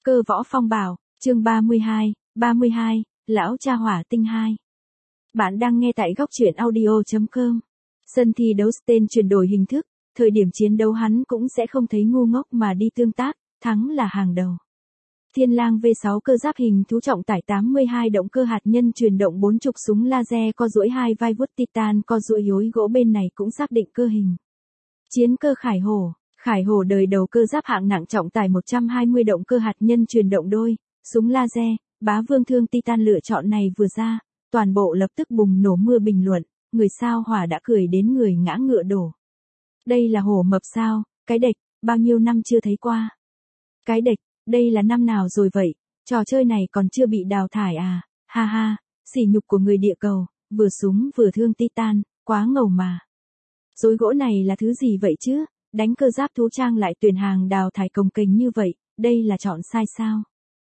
Cơ võ phong bảo, chương 32, Lão cha hỏa tinh 2. Bạn đang nghe tại góc truyện audio.com. Sân thi đấu Sten chuyển đổi hình thức, thời điểm chiến đấu hắn cũng sẽ không thấy ngu ngốc mà đi tương tác, thắng là hàng đầu. Thiên Lang V6 cơ giáp hình thú trọng tải 82 động cơ hạt nhân truyền động 4 trục súng laser co duỗi 2 vai vuốt titan co duỗi hối gỗ bên này cũng xác định cơ hình. Chiến cơ Khải Hổ đời đầu cơ giáp hạng nặng trọng tải 120 động cơ hạt nhân truyền động đôi, súng laser, bá vương thương titan lựa chọn này vừa ra, toàn bộ lập tức bùng nổ mưa bình luận, người sao hỏa đã cười đến người ngã ngựa đổ. Đây là hổ mập sao, cái đệch, bao nhiêu năm chưa thấy qua. Cái đệch, đây là năm nào rồi vậy, trò chơi này còn chưa bị đào thải à, ha ha, sỉ nhục của người địa cầu, vừa súng vừa thương titan, quá ngầu mà. Dối gỗ này là thứ gì vậy chứ, đánh cơ giáp thú trang lại tuyển hàng đào thải cồng kềnh như vậy, đây là chọn sai sao.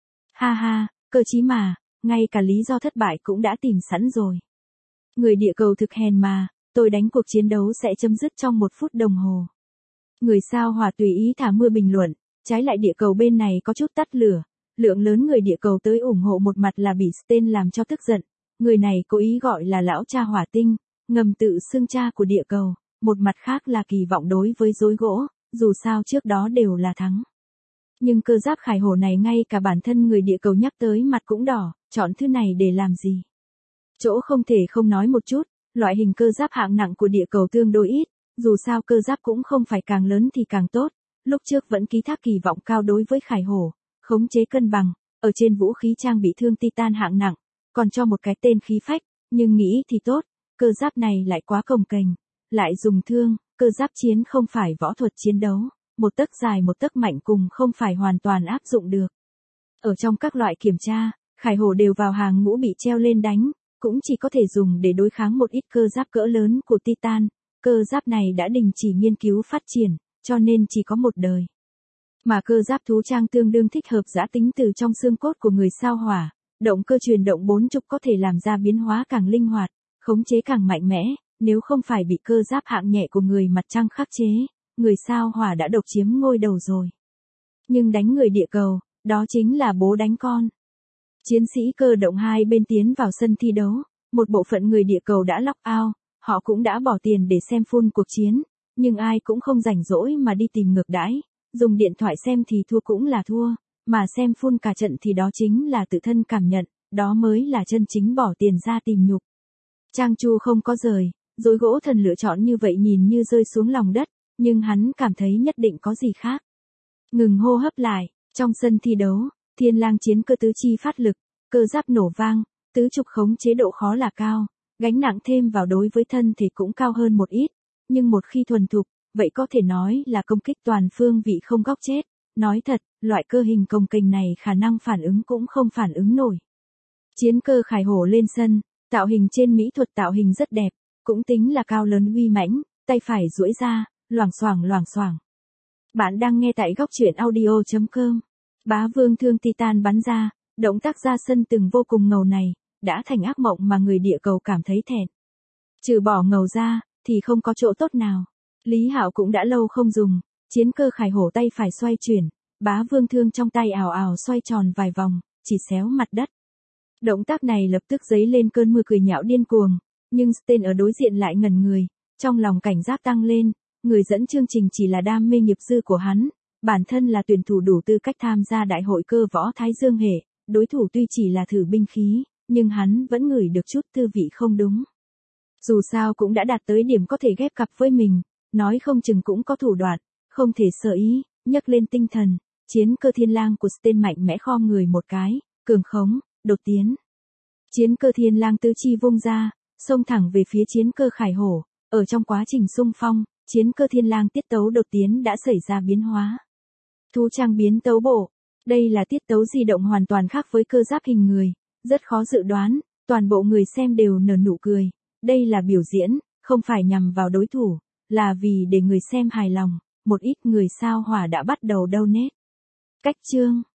Ha ha, cơ chí mà, ngay cả lý do thất bại cũng đã tìm sẵn rồi. Người địa cầu thực hèn mà, tôi đánh cuộc chiến đấu sẽ chấm dứt trong 1 phút đồng hồ. Người sao hỏa tùy ý thả mưa bình luận, trái lại địa cầu bên này có chút tắt lửa, lượng lớn người địa cầu tới ủng hộ, một mặt là bị Sten làm cho tức giận, người này cố ý gọi là lão cha hỏa tinh, ngầm tự xưng cha của địa cầu, một mặt khác là kỳ vọng đối với dối gỗ, dù sao trước đó đều là thắng. Nhưng cơ giáp Khải Hổ này ngay cả bản thân người địa cầu nhắc tới mặt cũng đỏ, chọn thứ này để làm gì? Chỗ không thể không nói một chút, loại hình cơ giáp hạng nặng của địa cầu tương đối ít, dù sao cơ giáp cũng không phải càng lớn thì càng tốt, lúc trước vẫn ký thác kỳ vọng cao đối với Khải Hổ, khống chế cân bằng, ở trên vũ khí trang bị thương titan hạng nặng, còn cho một cái tên khí phách, nhưng nghĩ thì tốt, cơ giáp này lại quá cồng kềnh, lại dùng thương, cơ giáp chiến không phải võ thuật chiến đấu, một tấc dài một tấc mạnh cùng không phải hoàn toàn áp dụng được. Ở trong các loại kiểm tra, Khải Hổ đều vào hàng ngũ bị treo lên đánh, cũng chỉ có thể dùng để đối kháng một ít cơ giáp cỡ lớn của Titan, cơ giáp này đã đình chỉ nghiên cứu phát triển, cho nên chỉ có một đời. Mà cơ giáp thú trang tương đương thích hợp giã tính từ trong xương cốt của người sao hỏa, động cơ truyền động 4 trục có thể làm ra biến hóa càng linh hoạt, khống chế càng mạnh mẽ, nếu không phải bị cơ giáp hạng nhẹ của người mặt trăng khắc chế, người sao hỏa đã độc chiếm ngôi đầu rồi. Nhưng đánh người địa cầu, đó chính là bố đánh con. Chiến sĩ cơ động hai bên tiến vào sân thi đấu, một bộ phận người địa cầu đã lock out, họ cũng đã bỏ tiền để xem full cuộc chiến, nhưng ai cũng không rảnh rỗi mà đi tìm ngược đãi, dùng điện thoại xem thì thua cũng là thua, mà xem full cả trận thì đó chính là tự thân cảm nhận, đó mới là chân chính bỏ tiền ra tìm nhục. Trang Chu không có rời, dối gỗ thần lựa chọn như vậy nhìn như rơi xuống lòng đất, nhưng hắn cảm thấy nhất định có gì khác. Ngừng hô hấp lại, trong sân thi đấu, Thiên Lang chiến cơ tứ chi phát lực, cơ giáp nổ vang, tứ trục khống chế độ khó là cao, gánh nặng thêm vào đối với thân thể cũng cao hơn một ít, nhưng một khi thuần thục, vậy có thể nói là công kích toàn phương vị không góc chết, nói thật, loại cơ hình cồng kềnh này khả năng phản ứng cũng không phản ứng nổi. Chiến cơ Khải Hổ lên sân, tạo hình trên mỹ thuật tạo hình rất đẹp, cũng tính là cao lớn uy mãnh, tay phải duỗi ra, loảng xoảng. Bạn đang nghe tại góc truyện audio.com. Bá vương thương titan bắn ra, động tác ra sân từng vô cùng ngầu này, đã thành ác mộng mà người địa cầu cảm thấy thẹn. Trừ bỏ ngầu ra, thì không có chỗ tốt nào. Lý Hạo cũng đã lâu không dùng, chiến cơ Khải Hổ tay phải xoay chuyển, bá vương thương trong tay ào ào xoay tròn vài vòng, chỉ xéo mặt đất. Động tác này lập tức dấy lên cơn mưa cười nhạo điên cuồng, nhưng Sten ở đối diện lại ngẩn người, trong lòng cảnh giác tăng lên, người dẫn chương trình chỉ là đam mê nghiệp dư của hắn, bản thân là tuyển thủ đủ tư cách tham gia đại hội cơ võ Thái Dương hệ, đối thủ tuy chỉ là thử binh khí, nhưng hắn vẫn ngửi được chút tư vị không đúng. Dù sao cũng đã đạt tới điểm có thể ghép cặp với mình, nói không chừng cũng có thủ đoạn, không thể sợ ý, nhấc lên tinh thần, chiến cơ Thiên Lang của Sten mạnh mẽ khom người một cái, cường khống, đột tiến. Chiến cơ Thiên Lang tứ chi vung ra, xông thẳng về phía chiến cơ Khải Hổ, ở trong quá trình xung phong, chiến cơ Thiên Lang tiết tấu đột tiến đã xảy ra biến hóa. Thú trang biến tấu bộ, đây là tiết tấu di động hoàn toàn khác với cơ giáp hình người, rất khó dự đoán, toàn bộ người xem đều nở nụ cười, đây là biểu diễn, không phải nhằm vào đối thủ, là vì để người xem hài lòng, một ít người sao hỏa đã bắt đầu donate. Cách chương